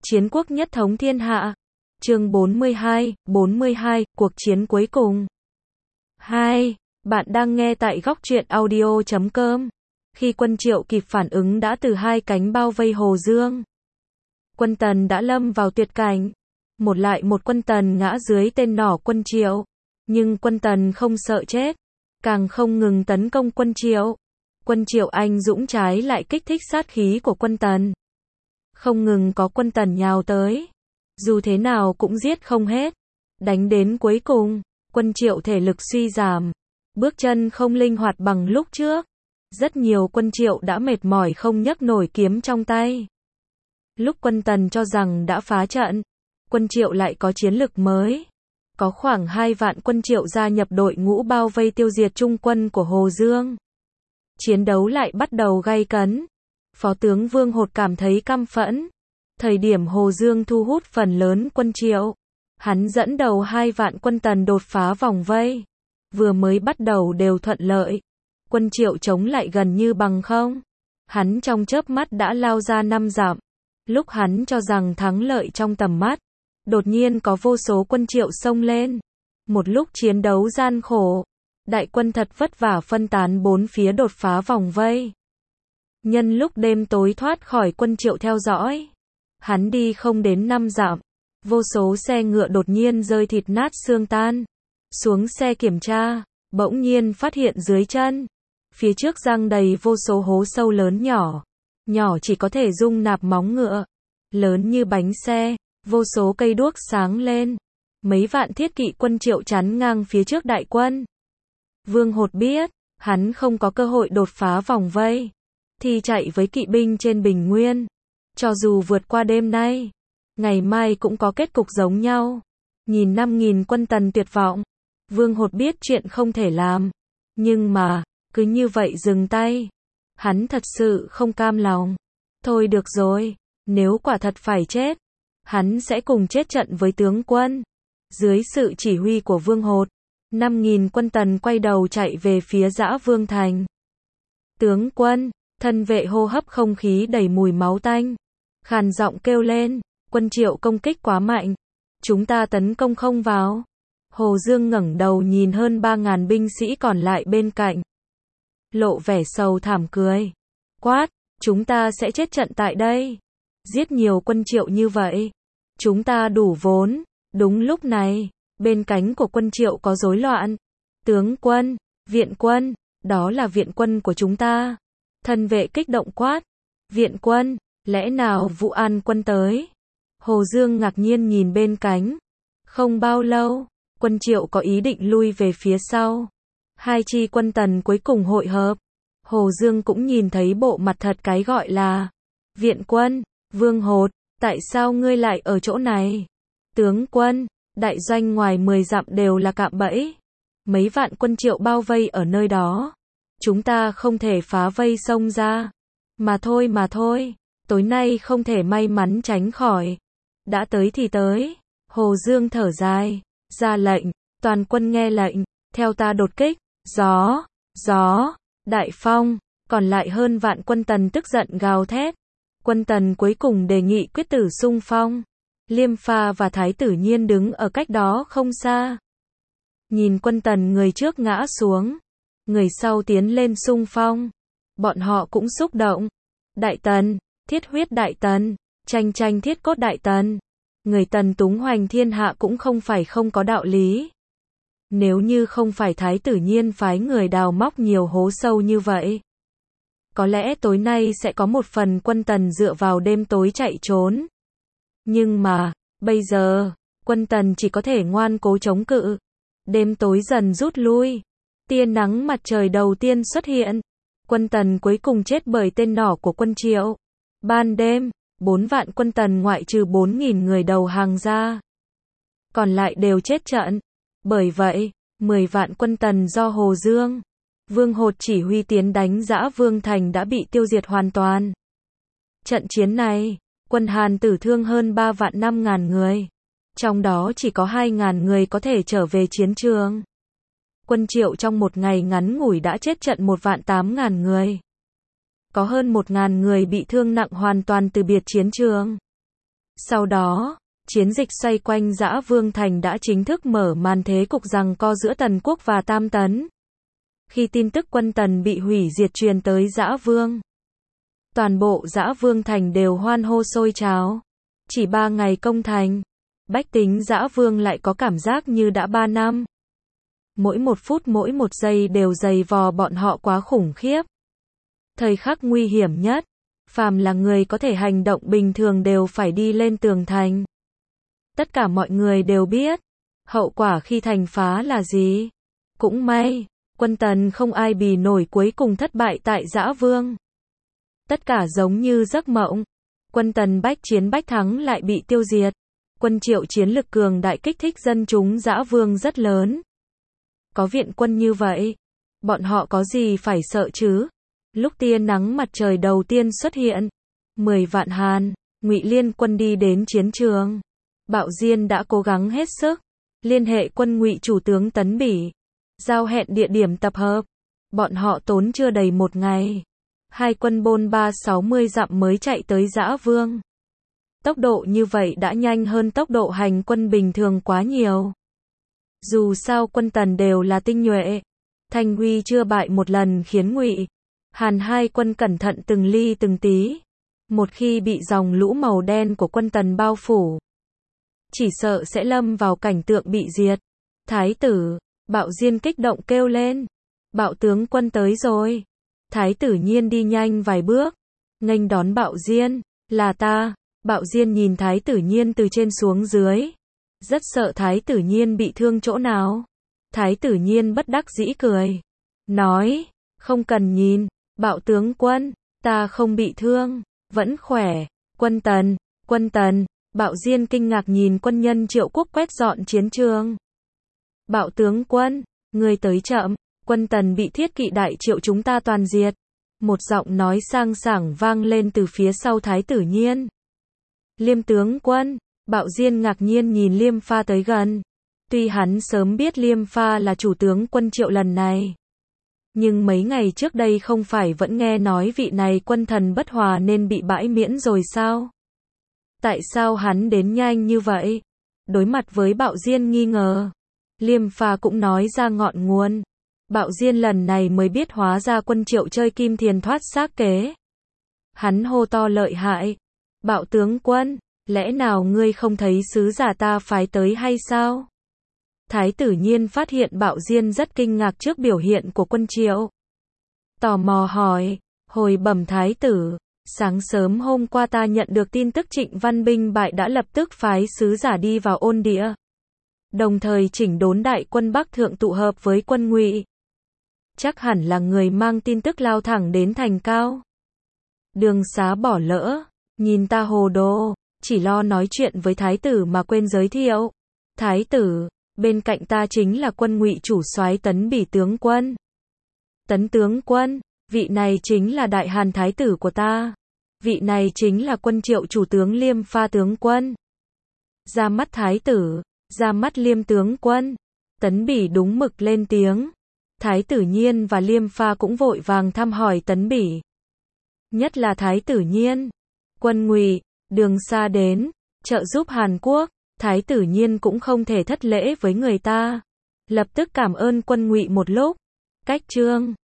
Chiến quốc nhất thống thiên hạ. Chương 42, cuộc chiến cuối cùng. 2. Bạn đang nghe tại góc truyện audio.com. Khi quân Triệu kịp phản ứng đã từ hai cánh bao vây Hồ Dương. Quân Tần đã lâm vào tuyệt cảnh. Một lại một quân Tần ngã dưới tên nỏ quân Triệu. Nhưng quân Tần không sợ chết. Càng không ngừng tấn công quân Triệu. Quân Triệu anh dũng trái lại kích thích sát khí của quân Tần. Không ngừng có quân Tần nhào tới. Dù thế nào cũng giết không hết. Đánh đến cuối cùng, quân Triệu thể lực suy giảm. Bước chân không linh hoạt bằng lúc trước. Rất nhiều quân Triệu đã mệt mỏi không nhấc nổi kiếm trong tay. Lúc quân Tần cho rằng đã phá trận, quân Triệu lại có chiến lực mới. Có khoảng 2 vạn quân Triệu gia nhập đội ngũ bao vây tiêu diệt trung quân của Hồ Dương. Chiến đấu lại bắt đầu gay cấn. Phó tướng Vương Hột cảm thấy căm phẫn. Thời điểm Hồ Dương thu hút phần lớn quân Triệu, hắn dẫn đầu 2 vạn quân Tần đột phá vòng vây. Vừa mới bắt đầu đều thuận lợi. Quân Triệu chống lại gần như bằng không. Hắn trong chớp mắt đã lao ra 5 dặm. Lúc hắn cho rằng thắng lợi trong tầm mắt, đột nhiên có vô số quân Triệu xông lên. Một lúc chiến đấu gian khổ, đại quân thật vất vả phân tán bốn phía đột phá vòng vây. Nhân lúc đêm tối thoát khỏi quân Triệu theo dõi, hắn đi không đến 5 dặm, vô số xe ngựa đột nhiên rơi thịt nát xương tan. Xuống xe kiểm tra, bỗng nhiên phát hiện dưới chân, phía trước răng đầy vô số hố sâu lớn nhỏ. Nhỏ chỉ có thể dung nạp móng ngựa, lớn như bánh xe, vô số cây đuốc sáng lên. Mấy vạn thiết kỵ quân Triệu chắn ngang phía trước đại quân. Vương Hột biết, hắn không có cơ hội đột phá vòng vây, thì chạy với kỵ binh trên bình nguyên. Cho dù vượt qua đêm nay, ngày mai cũng có kết cục giống nhau. Nhìn 5.000 quân Tần tuyệt vọng, Vương Hột biết chuyện không thể làm. Nhưng mà, cứ như vậy dừng tay. Hắn thật sự không cam lòng. Thôi được rồi, nếu quả thật phải chết, hắn sẽ cùng chết trận với tướng quân. Dưới sự chỉ huy của Vương Hột, 5.000 quân Tần quay đầu chạy về phía Dã Vương Thành. Tướng quân, thân vệ hô hấp không khí đầy mùi máu tanh. Khàn giọng kêu lên, quân Triệu công kích quá mạnh. Chúng ta tấn công không vào. Hồ Dương ngẩng đầu nhìn hơn 3.000 binh sĩ còn lại bên cạnh. Lộ vẻ sầu thảm cười. Quát, chúng ta sẽ chết trận tại đây. Giết nhiều quân Triệu như vậy. Chúng ta đủ vốn. Đúng lúc này, bên cánh của quân Triệu có rối loạn. Tướng quân, viện quân, đó là viện quân của chúng ta. Thân vệ kích động quát. Viện quân, lẽ nào Vũ An quân tới? Hồ Dương ngạc nhiên nhìn bên cánh. Không bao lâu, quân Triệu có ý định lui về phía sau. Hai chi quân Tần cuối cùng hội hợp. Hồ Dương cũng nhìn thấy bộ mặt thật cái gọi là viện quân. Vương Hột, tại sao ngươi lại ở chỗ này? Tướng quân, đại doanh ngoài 10 dặm đều là cạm bẫy. Mấy vạn quân Triệu bao vây ở nơi đó. Chúng ta không thể phá vây xông ra. Mà thôi, tối nay không thể may mắn tránh khỏi. Đã tới thì tới. Hồ Dương thở dài, ra lệnh, toàn quân nghe lệnh, theo ta đột kích. Gió, đại phong. Còn lại hơn vạn quân Tần tức giận gào thét. Quân Tần cuối cùng đề nghị quyết tử xung phong. Liêm Pha và Thái Tử Nhiên đứng ở cách đó không xa. Nhìn quân Tần người trước ngã xuống, người sau tiến lên xung phong. Bọn họ cũng xúc động. Đại Tần, thiết huyết Đại Tần, tranh thiết cốt Đại Tần. Người Tần túng hoành thiên hạ cũng không phải không có đạo lý. Nếu như không phải Thái Tử Nhiên phái người đào móc nhiều hố sâu như vậy, có lẽ tối nay sẽ có một phần quân Tần dựa vào đêm tối chạy trốn. Nhưng mà, bây giờ, quân Tần chỉ có thể ngoan cố chống cự. Đêm tối dần rút lui. Tia nắng mặt trời đầu tiên xuất hiện. Quân Tần cuối cùng chết bởi tên nỏ của quân Triệu. Ban đêm, 4 vạn quân Tần ngoại trừ 4.000 người đầu hàng ra, còn lại đều chết trận. Bởi vậy, 10 vạn quân Tần do Hồ Dương, Vương Hột chỉ huy tiến đánh Dã Vương Thành đã bị tiêu diệt hoàn toàn. Trận chiến này, quân Hàn tử thương hơn 3 vạn 5.000 người. Trong đó chỉ có 2.000 người có thể trở về chiến trường. Quân Triệu trong một ngày ngắn ngủi đã chết trận 1 vạn 8.000 người. Có hơn 1.000 người bị thương nặng hoàn toàn từ biệt chiến trường. Sau đó, chiến dịch xoay quanh Dã Vương Thành đã chính thức mở màn thế cục giằng co giữa Tần quốc và Tam Tấn. Khi tin tức quân Tần bị hủy diệt truyền tới Dã Vương, toàn bộ Dã Vương Thành đều hoan hô sôi trào. Chỉ 3 ngày công thành, bách tính Dã Vương lại có cảm giác như đã 3 năm. Mỗi một phút mỗi một giây đều dày vò bọn họ quá khủng khiếp. Thời khắc nguy hiểm nhất, phàm là người có thể hành động bình thường đều phải đi lên tường thành. Tất cả mọi người đều biết, hậu quả khi thành phá là gì. Cũng may, quân Tần không ai bì nổi cuối cùng thất bại tại Dã Vương. Tất cả giống như giấc mộng. Quân Tần bách chiến bách thắng lại bị tiêu diệt. Quân Triệu chiến lực cường đại kích thích dân chúng Dã Vương rất lớn. Có viện quân như vậy, bọn họ có gì phải sợ chứ? Lúc tia nắng mặt trời đầu tiên xuất hiện, 10 vạn Hàn, Ngụy liên quân đi đến chiến trường. Bạo Diên đã cố gắng hết sức, liên hệ quân Ngụy chủ tướng Tấn Bỉ, giao hẹn địa điểm tập hợp. Bọn họ tốn chưa đầy 1 ngày, hai quân bôn 360 dặm mới chạy tới Dã Vương. Tốc độ như vậy đã nhanh hơn tốc độ hành quân bình thường quá nhiều. Dù sao quân Tần đều là tinh nhuệ, Thanh Huy chưa bại một lần khiến Ngụy, Hàn hai quân cẩn thận từng ly từng tí. Một khi bị dòng lũ màu đen của quân Tần bao phủ, chỉ sợ sẽ lâm vào cảnh tượng bị diệt. Thái tử, Bạo Diên kích động kêu lên. Bạo tướng quân tới rồi. Thái tử Nhiên đi nhanh vài bước, nghênh đón Bạo Diên. Là ta. Bạo Diên nhìn Thái tử Nhiên từ trên xuống dưới. Rất sợ Thái tử Nhiên bị thương chỗ nào. Thái tử Nhiên bất đắc dĩ cười. Nói, không cần nhìn, Bạo tướng quân, ta không bị thương, vẫn khỏe. Quân Tần, Bạo Diên kinh ngạc nhìn quân nhân Triệu quốc quét dọn chiến trường. Bạo tướng quân, người tới chậm, quân Tần bị thiết kỵ đại Triệu chúng ta toàn diệt. Một giọng nói sang sảng vang lên từ phía sau Thái tử Nhiên. Liêm tướng quân, Bạo Diên ngạc nhiên nhìn Liêm Pha tới gần. Tuy hắn sớm biết Liêm Pha là chủ tướng quân Triệu lần này, nhưng mấy ngày trước đây không phải vẫn nghe nói vị này quân thần bất hòa nên bị bãi miễn rồi sao? Tại sao hắn đến nhanh như vậy? Đối mặt với Bạo Diên nghi ngờ, Liêm Pha cũng nói ra ngọn nguồn. Bạo Diên lần này mới biết hóa ra quân Triệu chơi kim thiền thoát xác kế. Hắn hô to lợi hại. Bạo tướng quân, lẽ nào ngươi không thấy sứ giả ta phái tới hay sao? Thái tử Nhiên phát hiện Bạo Diên rất kinh ngạc trước biểu hiện của quân Triệu. Tò mò hỏi, hồi bẩm thái tử, sáng sớm hôm qua ta nhận được tin tức Trịnh Văn Binh bại đã lập tức phái sứ giả đi vào Ôn Địa. Đồng thời chỉnh đốn đại quân Bắc Thượng tụ hợp với quân Ngụy. Chắc hẳn là người mang tin tức lao thẳng đến thành Cao. Đường Xá bỏ lỡ, nhìn ta hồ đồ, chỉ lo nói chuyện với thái tử mà quên giới thiệu. Thái tử, bên cạnh ta chính là quân Ngụy chủ soái Tấn Bỉ tướng quân. Tấn tướng quân, vị này chính là đại Hàn thái tử của ta. Vị này chính là quân Triệu chủ tướng Liêm Pha tướng quân. Ra mắt thái tử, ra mắt Liêm tướng quân. Tấn Bỉ đúng mực lên tiếng. Thái tử Nhiên và Liêm Pha cũng vội vàng thăm hỏi Tấn Bỉ. Nhất là Thái tử Nhiên. Quân Ngụy, Đường Xa đến, trợ giúp Hàn Quốc. Thái tử Nhiên cũng không thể thất lễ với người ta. Lập tức cảm ơn quân Ngụy một lúc. Cách chương